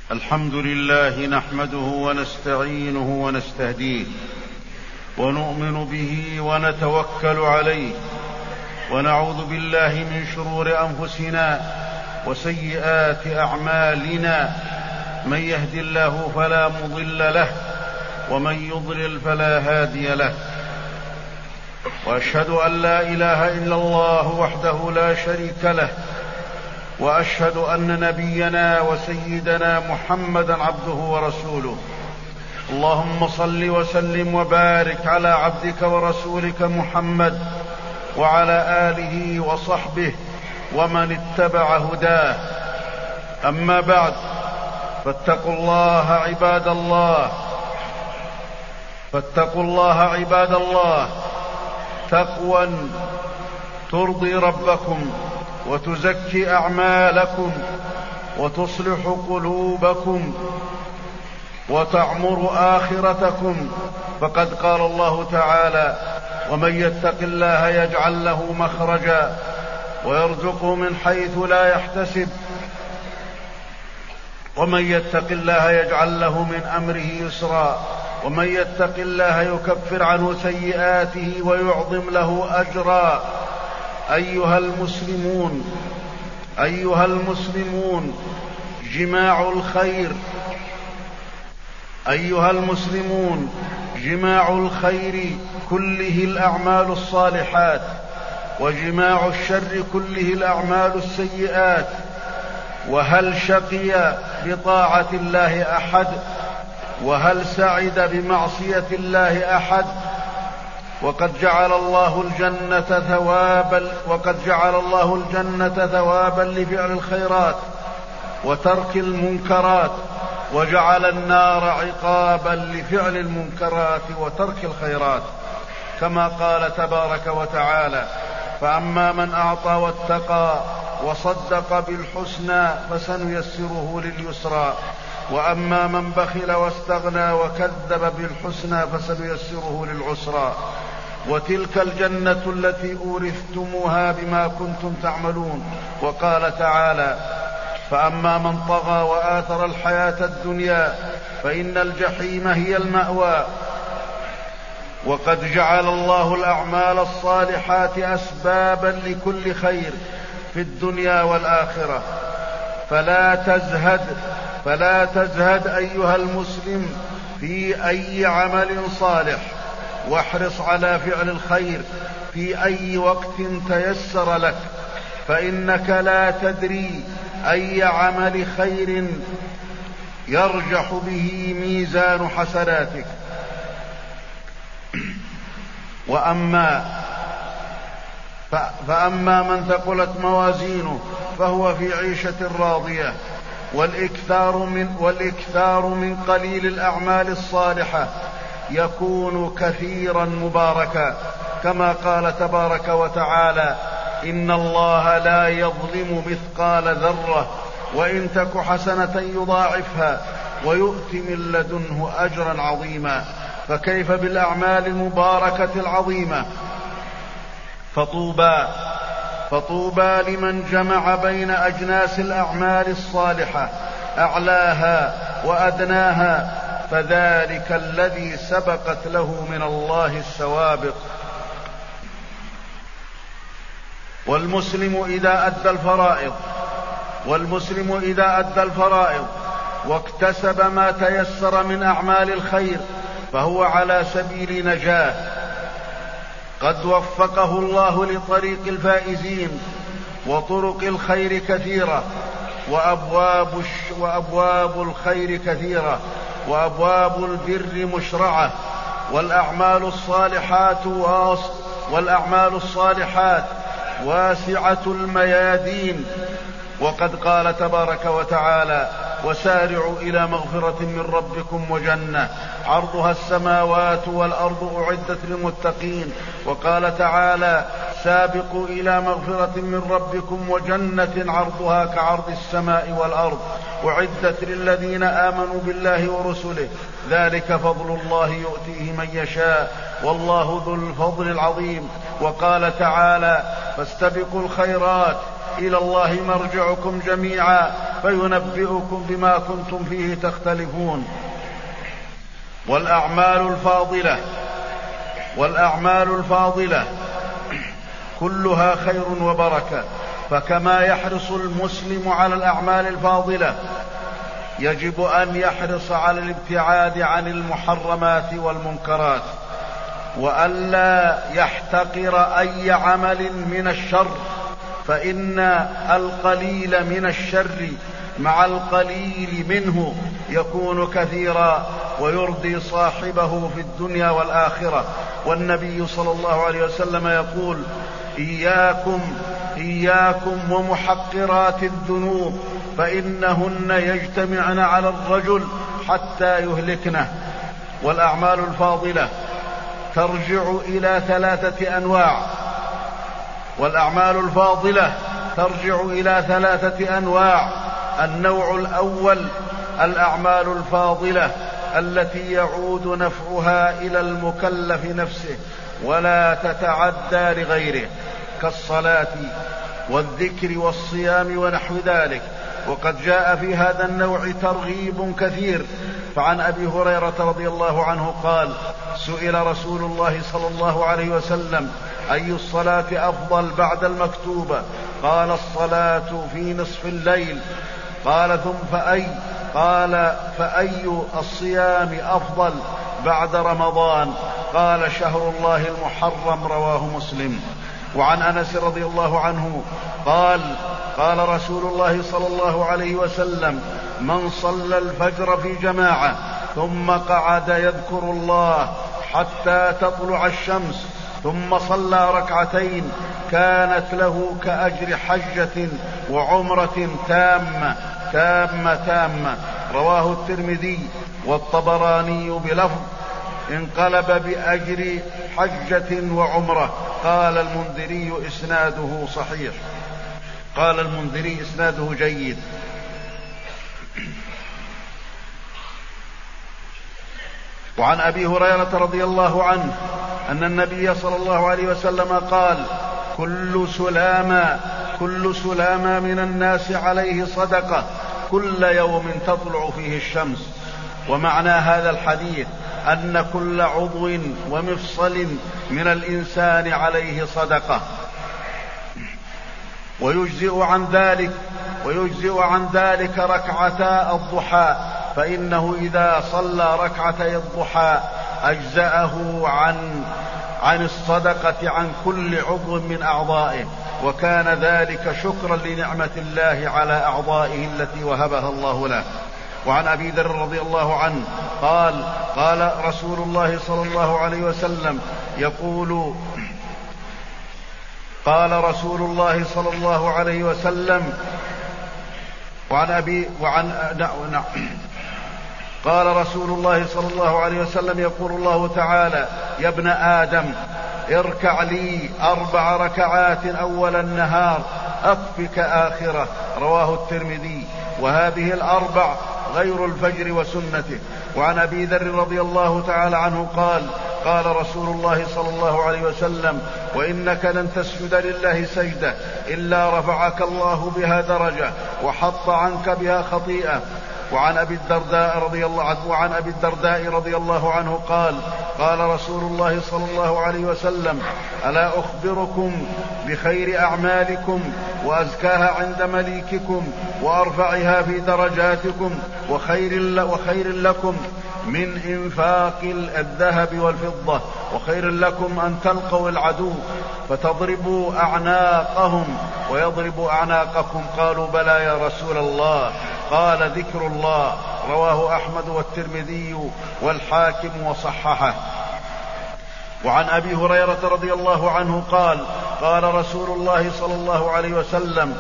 الحمد لله نحمده ونستعينه ونستهديه ونؤمن به ونتوكل عليه ونعوذ بالله من شرور أنفسنا وسيئات أعمالنا. من يهد الله فلا مضل له ومن يضلل فلا هادي له، وأشهد أن لا إله إلا الله وحده لا شريك له، وأشهد أن نبينا وسيدنا محمدا عبده ورسوله. اللهم صل وسلم وبارك على عبدك ورسولك محمد وعلى آله وصحبه ومن اتبع هداه. أما بعد، فاتقوا الله عباد الله تقوى ترضي ربكم وتزكي أعمالكم وتصلح قلوبكم وتعمر آخرتكم. فقد قال الله تعالى: ومن يتق الله يجعل له مخرجا ويرزقه من حيث لا يحتسب، ومن يتق الله يجعل له من أمره يسرا، ومن يتق الله يكفر عنه سيئاته ويعظم له أجرا. أيها المسلمون جماع الخير كله الأعمال الصالحات، وجماع الشر كله الأعمال السيئات. وهل شقي بطاعة الله أحد؟ وهل سعد بمعصية الله أحد؟ وقد جعل الله الجنة ثوابا لفعل الخيرات وترك المنكرات، وجعل النار عقابا لفعل المنكرات وترك الخيرات، كما قال تبارك وتعالى: فأما من أعطى واتقى وصدق بالحسنى فسنيسره لليسرى، وأما من بخل واستغنى وكذب بالحسنى فسنيسره للعسرى. وتلك الجنة التي أورثتموها بما كنتم تعملون. وقال تعالى: فأما من طغى وآثر الحياة الدنيا فإن الجحيم هي المأوى. وقد جعل الله الأعمال الصالحات أسبابا لكل خير في الدنيا والآخرة، فلا تزهد أيها المسلم في أي عمل صالح، واحرص على فعل الخير في أي وقت تيسر لك، فإنك لا تدري أي عمل خير يرجح به ميزان حسناتك. فأما من ثقلت موازينه فهو في عيشة راضية. والإكثار من قليل الأعمال الصالحة يكون كثيرا مباركا، كما قال تبارك وتعالى: إن الله لا يظلم مثقال ذرة وإن تك حسنة يضاعفها ويؤت من لدنه أجرا عظيما. فكيف بالأعمال المباركة العظيمة؟ فطوبى لمن جمع بين أجناس الأعمال الصالحة أعلاها وأدناها، فذلك الذي سبقت له من الله السوابق. والمسلم إذا أدى الفرائض واكتسب ما تيسر من أعمال الخير فهو على سبيل نجاة، قد وفقه الله لطريق الفائزين. وطرق الخير كثيرة، وأبواب الخير كثيرة، وأبواب البر مشرعة، والأعمال الصالحات واسعة الميادين. وقد قال تبارك وتعالى: وسارعوا إلى مغفرة من ربكم وجنة عرضها السماوات والأرض أعدت للمتقين. وقال تعالى: سابقوا إلى مغفرة من ربكم وجنة عرضها كعرض السماء والأرض أعدت للذين آمنوا بالله ورسله ذلك فضل الله يؤتيه من يشاء والله ذو الفضل العظيم. وقال تعالى: فاستبقوا الخيرات إلى الله مرجعكم جميعا فينبئكم بما كنتم فيه تختلفون. والأعمال الفاضلة كلها خير وبركة، فكما يحرص المسلم على الأعمال الفاضلة يجب أن يحرص على الابتعاد عن المحرمات والمنكرات، وألا يحتقر أي عمل من الشر، فإن القليل من الشر مع القليل منه يكون كثيرا ويرضي صاحبه في الدنيا والآخرة. والنبي صلى الله عليه وسلم يقول: إياكم ومحقرات الذنوب فإنهن يجتمعن على الرجل حتى يهلكنه. والأعمال الفاضلة ترجع إلى 3 أنواع. النوع الأول: الأعمال الفاضلة التي يعود نفعها إلى المكلف نفسه ولا تتعدى لغيره، كالصلاة والذكر والصيام ونحو ذلك. وقد جاء في هذا النوع ترغيب كثير. فعن أبي هريرة رضي الله عنه قال: سئل رسول الله صلى الله عليه وسلم: أي الصلاة أفضل بعد المكتوبة؟ قال: الصلاة في نصف الليل. قال: ثم فأي؟ قال: فأي الصيام أفضل بعد رمضان؟ قال: شهر الله المحرم. رواه مسلم. وعن أنس رضي الله عنه قال: قال رسول الله صلى الله عليه وسلم: من صلى الفجر في جماعة ثم قعد يذكر الله حتى تطلع الشمس ثم صلى ركعتين كانت له كأجر حجة وعمرة تامة. رواه الترمذي والطبراني بلفظ: انقلب بأجر حجة وعمرة. قال المنذري: إسناده صحيح. قال المنذري: إسناده جيد. وعن أبي هريرة رضي الله عنه أن النبي صلى الله عليه وسلم قال: كل سلامة من الناس عليه صدقة كل يوم تطلع فيه الشمس. ومعنى هذا الحديث أن كل عضو ومفصل من الإنسان عليه صدقة، ويجزئ عن ذلك ركعتا الضحى، فإنه إذا صلى ركعتي الضحى أجزأه عن الصدقة عن كل عضو من أعضائه، وكان ذلك شكرا لنعمة الله على أعضائه التي وهبها الله له. وعن أبي ذر رضي الله عنه قال: قال رسول الله صلى الله عليه وسلم يقول: قال رسول الله صلى الله عليه وسلم قال رسول الله صلى الله عليه وسلم يقول الله تعالى: يا ابن آدم اركع لي 4 ركعات أول النهار أكفك آخرة. رواه الترمذي. وهذه 4 غير الفجر وسنته. وعن أبي ذر رضي الله تعالى عنه قال: قال رسول الله صلى الله عليه وسلم: وإنك لن تسجد لله سجدة إلا رفعك الله بها درجة وحط عنك بها خطيئة. وعن أبي الدرداء رضي الله عنه قال: قال رسول الله صلى الله عليه وسلم: ألا أخبركم بخير أعمالكم وأزكاها عند مليككم وأرفعها في درجاتكم وخير لكم من إنفاق الذهب والفضة، وخير لكم أن تلقوا العدو فتضربوا أعناقهم ويضربوا أعناقكم. قالوا: بلى يا رسول الله. قال: ذكر الله. رواه أحمد والترمذي والحاكم وصححه. وعن أبي هريرة رضي الله عنه قال: قال رسول الله صلى الله عليه وسلم: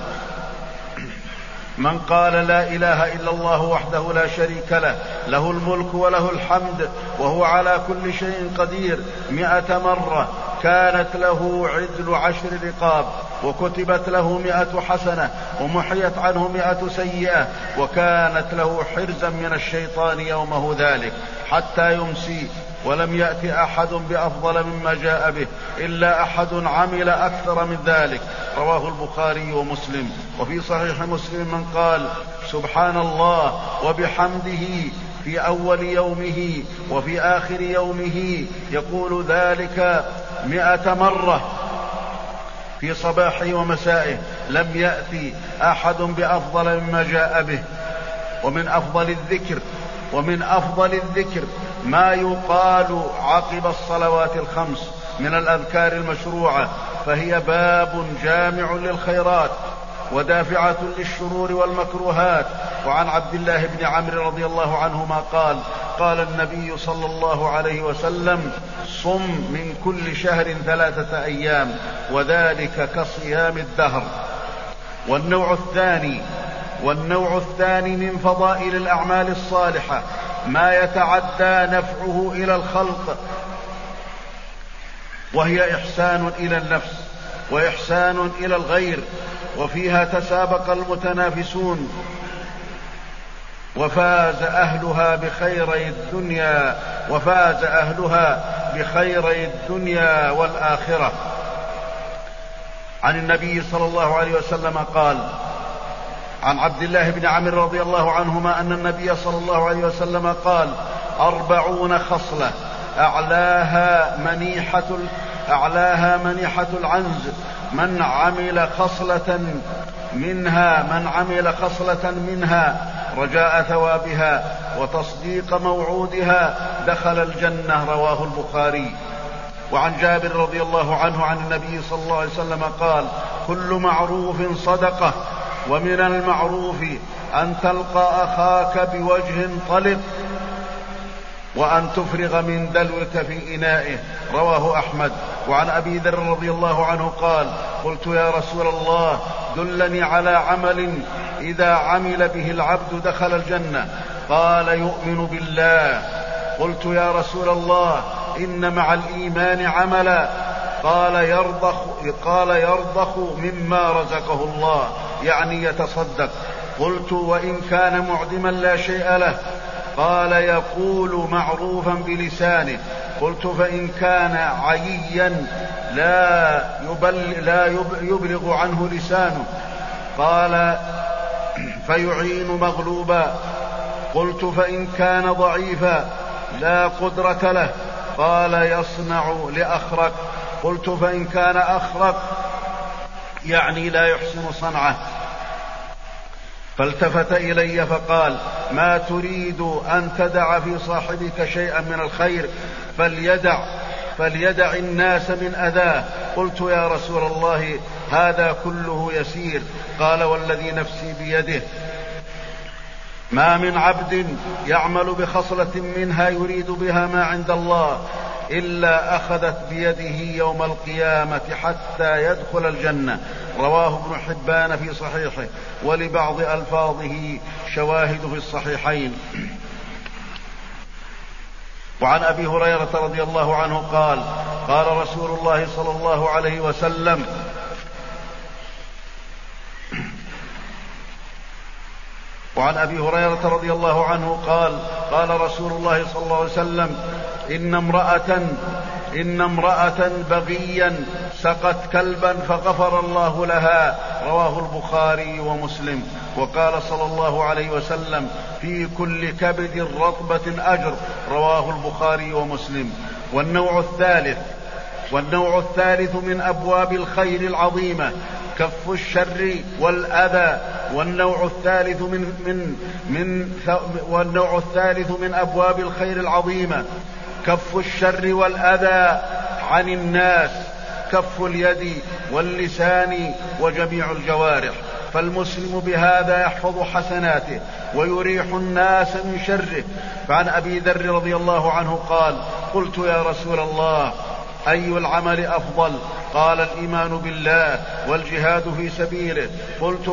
من قال لا إله إلا الله وحده لا شريك له له الملك وله الحمد وهو على كل شيء قدير 100 مرة كانت له عدل 10 رقاب، وكتبت له 100 حسنة، ومحيت عنه 100 سيئة، وكانت له حرزا من الشيطان يومه ذلك حتى يمسي. ولم يأت أحد بأفضل مما جاء به إلا أحد عمل أكثر من ذلك. رواه البخاري ومسلم. وفي صحيح مسلم من قال سبحان الله وبحمده في أول يومه وفي آخر يومه يقول ذلك 100 مرة في صباحه ومسائه، لم يأتي أحد بأفضل مما جاء به. ومن أفضل الذكر ما يقال عقب الصلوات الخمس من الأذكار المشروعة، فهي باب جامع للخيرات ودافعة للشرور والمكروهات. وعن عبد الله بن عمرو رضي الله عنهما قال قال النبي صلى الله عليه وسلم صم من كل شهر 3 أيام وذلك كصيام الدهر. والنوع الثاني من فضائل الأعمال الصالحة ما يتعدى نفعه إلى الخلق، وهي إحسان إلى النفس وإحسان إلى الغير، وفيها تسابق المتنافسون وفاز أهلها بخيري الدنيا والآخرة. عن النبي صلى الله عليه وسلم قال عن عبد الله بن عمرو رضي الله عنهما أن النبي صلى الله عليه وسلم قال 40 خصلة أعلاها منيحة العنز، من عمل خصلة منها رجاء ثوابها وتصديق موعودها دخل الجنة. رواه البخاري. وعن جابر رضي الله عنه عن النبي صلى الله عليه وسلم قال كل معروف صدقة، ومن المعروف أن تلقى أخاك بوجه طلق وأن تفرغ من دلوك في إنائه. رواه أحمد. وعن أبي ذر رضي الله عنه قال قلت يا رسول الله دلني على عمل إذا عمل به العبد دخل الجنة، قال يؤمن بالله. قلت يا رسول الله إن مع الإيمان عملا، قال يرضخ مما رزقه الله، يعني يتصدق. قلت وإن كان معدما لا شيء له؟ قال يقول معروفا بلسانه. قلت فإن كان عييا لا يبلغ عنه لسانه؟ قال فيعين مغلوبا. قلت فإن كان ضعيفا لا قدرة له؟ قال يصنع لأخرق. قلت فإن كان أخرق يعني لا يحسن صنعه؟ فالتفت إلي فقال ما تريد أن تدع في صاحبك شيئا من الخير فليدع الناس من أذاه. قلت يا رسول الله هذا كله يسير. قال والذي نفسي بيده ما من عبد يعمل بخصلة منها يريد بها ما عند الله إلا أخذت بيده يوم القيامة حتى يدخل الجنة. رواه ابن حبان في صحيحه، ولبعض ألفاظه شواهد في الصحيحين. وعن أبي هريرة رضي الله عنه قال قال رسول الله صلى الله عليه وسلم وعن أبي هريرة رضي الله عنه قال قال رسول الله صلى الله عليه وسلم إن امرأة بغيا سقت كلبا فغفر الله لها. رواه البخاري ومسلم. وقال صلى الله عليه وسلم في كل كبد رطبة أجر. رواه البخاري ومسلم. والنوع الثالث من أبواب الخير العظيمة كف الشر والأذى. والنوع الثالث من أبواب الخير العظيمة كف الشر والأذى عن الناس، كف اليد واللسان وجميع الجوارح. فالمسلم بهذا يحفظ حسناته ويريح الناس من شره. فعن أبي ذر رضي الله عنه قال قلت يا رسول الله أي العمل أفضل؟ قال الإيمان بالله والجهاد في سبيله. قلت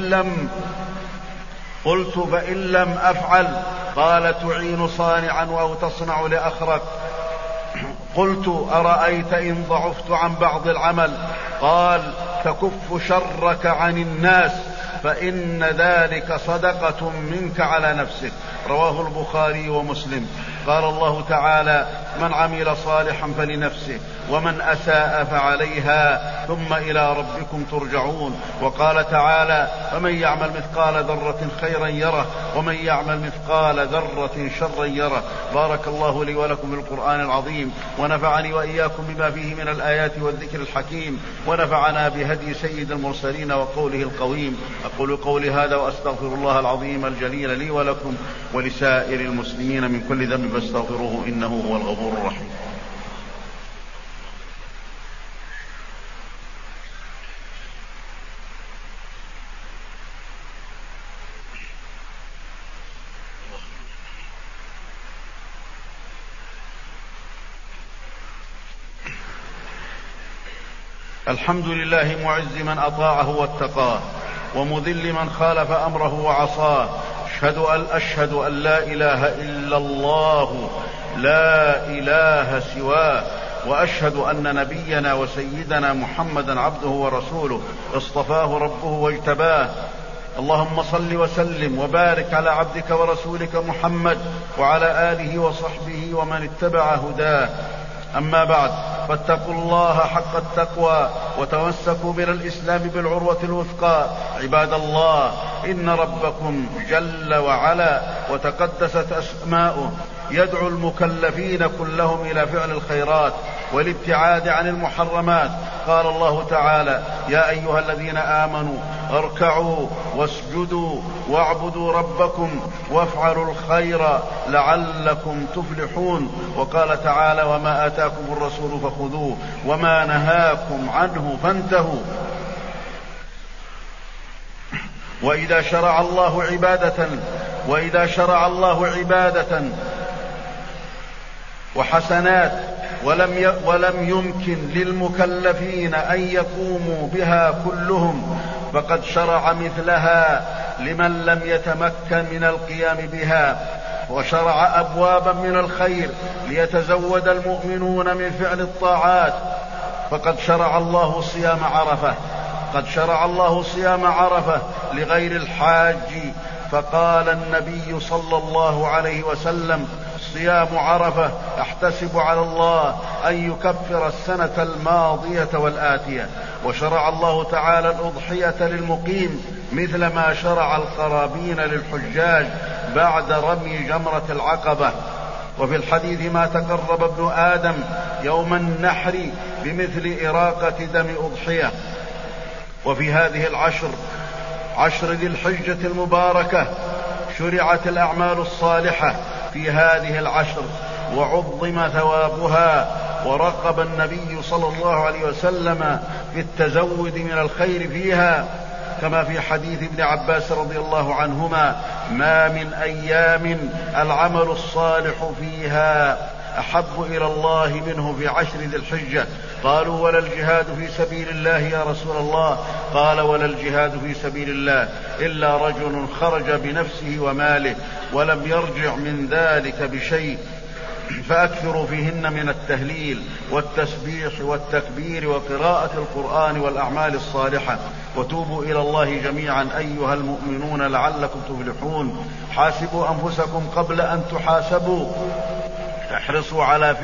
فإن لم أفعل؟ قال تعين صانعا أو تصنع لأخرك. قلت أرأيت إن ضعفت عن بعض العمل؟ قال تكف شرك عن الناس فإن ذلك صدقة منك على نفسك. رواه البخاري ومسلم. قال الله تعالى من عمل صالحا فلنفسه ومن أساء فعليها ثم إلى ربكم ترجعون. وقال تعالى فمن يعمل مثقال ذرة خيرا يره ومن يعمل مثقال ذرة شرا يره. بارك الله لي ولكم بالقرآن العظيم، ونفعني وإياكم بما فيه من الآيات والذكر الحكيم، ونفعنا بهدي سيد المرسلين وقوله القويم. أقول قولي هذا وأستغفر الله العظيم الجليل لي ولكم ولسائر المسلمين من كل ذنب فاستغفروه إنه هو الغفور الرحيم. الحمد لله معز من أطاعه واتقاه، ومذل من خالف أمره وعصاه. أشهد أن لا إله إلا الله لا إله سواه، وأشهد أن نبينا وسيدنا محمدا عبده ورسوله اصطفاه ربه واجتباه. اللهم صل وسلم وبارك على عبدك ورسولك محمد وعلى آله وصحبه ومن اتبع هداه. أما بعد، فاتقوا الله حق التقوى وتمسكوا من الإسلام بالعروة الوثقى. عباد الله، إن ربكم جل وعلا وتقدست أسماؤه يدعو المكلفين كلهم إلى فعل الخيرات والابتعاد عن المحرمات. قال الله تعالى يا أيها الذين آمنوا اركعوا واسجدوا واعبدوا ربكم وافعلوا الخير لعلكم تفلحون. وقال تعالى وما آتاكم الرسول فخذوه وما نهاكم عنه فانتهوا. وإذا شرع الله عبادة وحسنات ولم يمكن للمكلفين أن يقوموا بها كلهم، فقد شرع مثلها لمن لم يتمكن من القيام بها، وشرع أبوابا من الخير ليتزود المؤمنون من فعل الطاعات. فقد شرع الله صيام عرفة لغير الحاج، فقال النبي صلى الله عليه وسلم صيام عرفة أحتسب على الله أن يكفر السنة الماضية والآتية. وشرع الله تعالى الأضحية للمقيم مثل ما شرع القرابين للحجاج بعد رمي جمرة العقبة. وفي الحديث ما تقرب ابن آدم يوم النحر بمثل إراقة دم أضحية. وفي هذه عشر ذي الحجة المباركة شرعت الأعمال الصالحة في هذه العشر وعظم ثوابها، ورغب النبي صلى الله عليه وسلم في التزود من الخير فيها، كما في حديث ابن عباس رضي الله عنهما ما من أيام العمل الصالح فيها أحب إلى الله منه في عشر ذي الحجة. قالوا ولا الجهاد في سبيل الله يا رسول الله؟ قال ولا الجهاد في سبيل الله إلا رجل خرج بنفسه وماله ولم يرجع من ذلك بشيء. فأكثروا فيهن من التهليل والتسبيح والتكبير وقراءة القرآن والأعمال الصالحة، وتوبوا إلى الله جميعا أيها المؤمنون لعلكم تفلحون. حاسبوا أنفسكم قبل أن تحاسبوا، احرصوا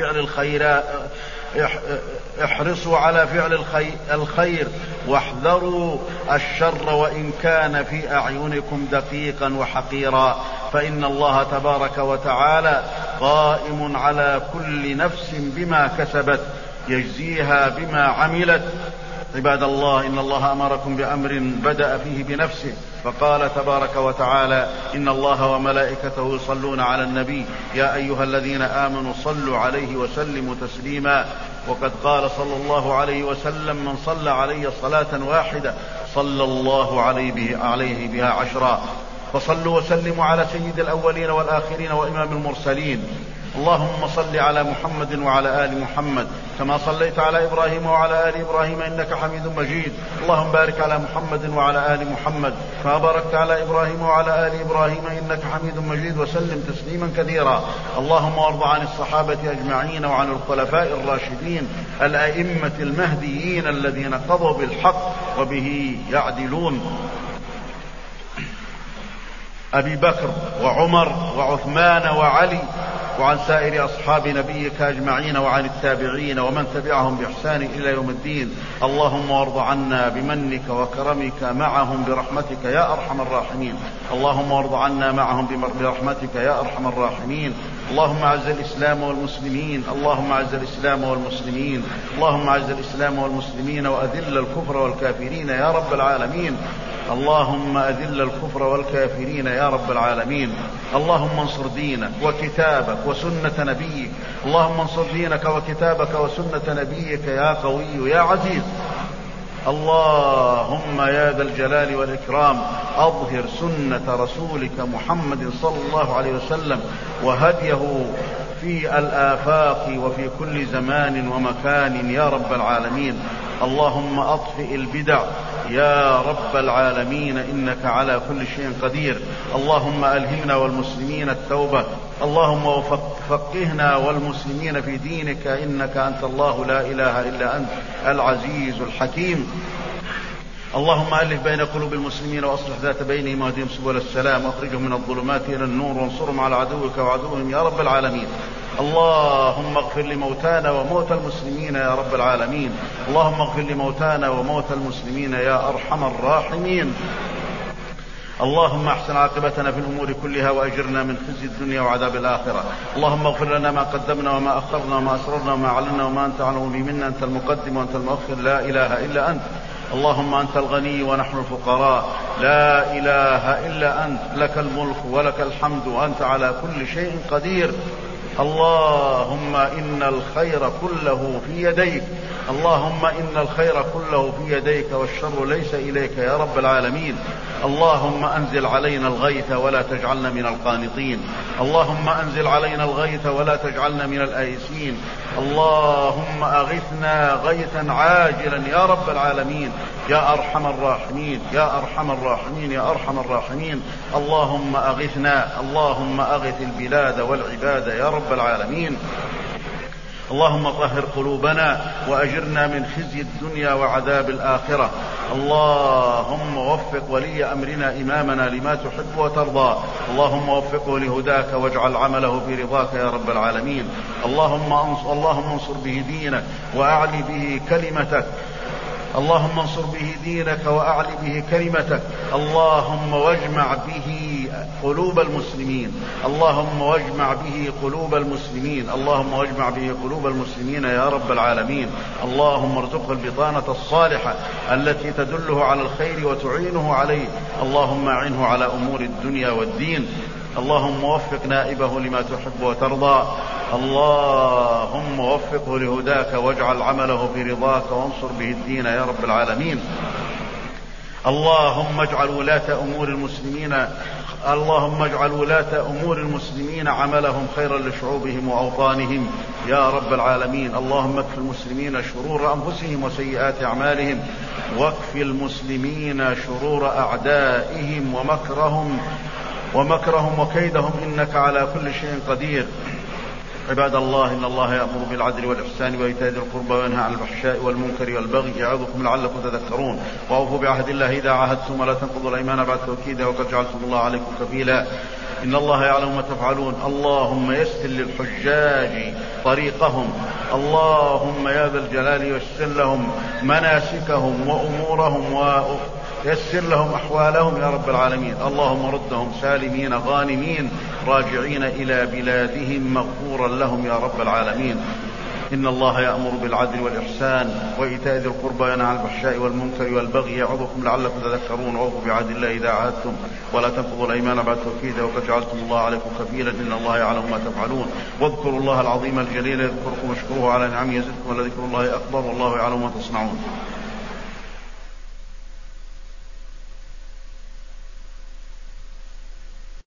على فعل الخير واحذروا الشر وإن كان في أعينكم دقيقا وحقيرا، فإن الله تبارك وتعالى قائم على كل نفس بما كسبت يجزيها بما عملت. عباد الله، إن الله أمركم بأمر بدأ فيه بنفسه، فقال تبارك وتعالى إن الله وملائكته يصلون على النبي يا أيها الذين آمنوا صلوا عليه وسلموا تسليما. وقد قال صلى الله عليه وسلم من صلى علي صلاة واحدة صلى الله عليه بها 10. فصلوا وسلموا على سيد الأولين والآخرين وإمام المرسلين. اللهم صل على محمد وعلى آل محمد كما صليت على إبراهيم وعلى آل إبراهيم إنك حميد مجيد. اللهم بارك على محمد وعلى آل محمد كما باركت على إبراهيم وعلى آل إبراهيم إنك حميد مجيد، وسلم تسليما كثيرا. اللهم وارض عن الصحابة أجمعين وعن الخلفاء الراشدين الأئمة المهديين الذين قضوا بالحق وبه يعدلون، أبي بكر وعمر وعثمان وعلي، وعن سائر أصحاب نبيك أجمعين، وعن التابعين ومن تبعهم بإحسان إلى يوم الدين. اللهم وارض عنا بمنك وكرمك معهم برحمتك يا أرحم الراحمين. اللهم وارض عنا معهم برحمتك يا أرحم الراحمين. اللهم أعز الإسلام والمسلمين، اللهم أعز الإسلام والمسلمين، اللهم أعز الإسلام والمسلمين وأذل الكفر والكافرين يا رب العالمين. اللهم أذل الكفر والكافرين يا رب العالمين. اللهم انصر دينك وكتابك وسنة نبيك، اللهم انصر دينك وكتابك وسنة نبيك يا قوي يا عزيز. اللهم يا ذا الجلال والإكرام أظهر سنة رسولك محمد صلى الله عليه وسلم وهديه في الآفاق وفي كل زمان ومكان يا رب العالمين. اللهم أطفئ البدع يا رب العالمين إنك على كل شيء قدير. اللهم ألهمنا والمسلمين التوبة، اللهم فقهنا والمسلمين في دينك إنك أنت الله لا إله إلا أنت العزيز الحكيم. اللهم ألف بين قلوب المسلمين وأصلح ذات بينهم واهدهم سبل السلام واخرجهم من الظلمات إلى النور وانصرهم على عدوك وعدوهم يا رب العالمين. اللهم اغفر لموتانا وموتى المسلمين يا رب العالمين. اللهم اغفر لموتانا وموتى المسلمين يا أرحم الراحمين. اللهم احسن عاقبتنا في الأمور كلها وأجرنا من خزي الدنيا وعذاب الآخرة. اللهم اغفر لنا ما قدمنا وما أخرنا وما أسررنا وما أعلنا وما أنت أعلم به منا، أنت المقدم وأنت المؤخر لا إله إلا أنت. اللهم أنت الغني ونحن الفقراء، لا إله إلا أنت، لك الملك ولك الحمد وأنت على كل شيء قدير. اللهم إن الخير كله في يديك، اللهم إن الخير كله في يديك والشر ليس إليك يا رب العالمين. اللهم أنزل علينا الغيث ولا تجعلنا من القانطين، اللهم أنزل علينا الغيث ولا تجعلنا من الآيسين. اللهم أغثنا غيثا عاجلا يا رب العالمين يا أرحم الراحمين يا أرحم الراحمين يا أرحم الراحمين. اللهم أغثنا، اللهم أغث البلاد والعباد يا رب العالمين. اللهم طهر قلوبنا وأجرنا من خزي الدنيا وعذاب الآخرة. اللهم وفق ولي أمرنا إمامنا لما تحب وترضى، اللهم وفقه لهداك واجعل عمله في رضاك يا رب العالمين. اللهم انصر به دينك وأعلي به كلمتك، اللهم انصر به دينك وأعلي به كلمتك. اللهم واجمع به قلوب المسلمين، اللهم واجمع به قلوب المسلمين، اللهم واجمع به قلوب المسلمين يا رب العالمين. اللهم ارزقه البطانة الصالحة التي تدله على الخير وتعينه عليه. اللهم أعنه على أمور الدنيا والدين. اللهم وفق نائبه لما تحب وترضى، اللهم وفقه لهداك واجعل عمله في رضاك وانصر به الدين يا رب العالمين. اللهم اجعل ولاة أمور المسلمين عملهم خيرا لشعوبهم وأوطانهم يا رب العالمين. اللهم اكف المسلمين شرور أنفسهم وسيئات أعمالهم، واكف المسلمين شرور أعدائهم ومكرهم وكيدهم إنك على كل شيء قدير. عباد الله، إن الله يأمر بالعدل والإحسان وإيتاء ذي القربى وينهى عن الفحشاء والمنكر والبغي يعظكم لعلكم تذكرون. وأوفوا بعهد الله إذا عاهدتم ولا تنقضوا الأيمان بعد توكيدها وقد جعلتم الله عليكم كفيلا إن الله يعلم ما تفعلون. اللهم يسر للحجاج طريقهم، اللهم يا ذا الجلال يسر لهم مناسكهم وأمورهم ويسر لهم أحوالهم يا رب العالمين. اللهم ردهم سالمين غانمين راجعين إلى بلادهم مغفورا لهم يا رب العالمين. إن الله يأمر بالعدل والإحسان وإيتاء ذي القربى وينهى عن الفحشاء والمنكر والبغي يعظكم لعلكم تذكرون. وأوفوا بعهد الله إذا عاهدتم ولا تنقضوا الأيمان بعد توكيدها وقد جعلتم الله عليكم كفيلا إن الله يعلم ما تفعلون. واذكروا الله العظيم الجليل يذكركم واشكروه على نعمه يزدكم ولذكر الله أكبر والله يعلم ما تصنعون.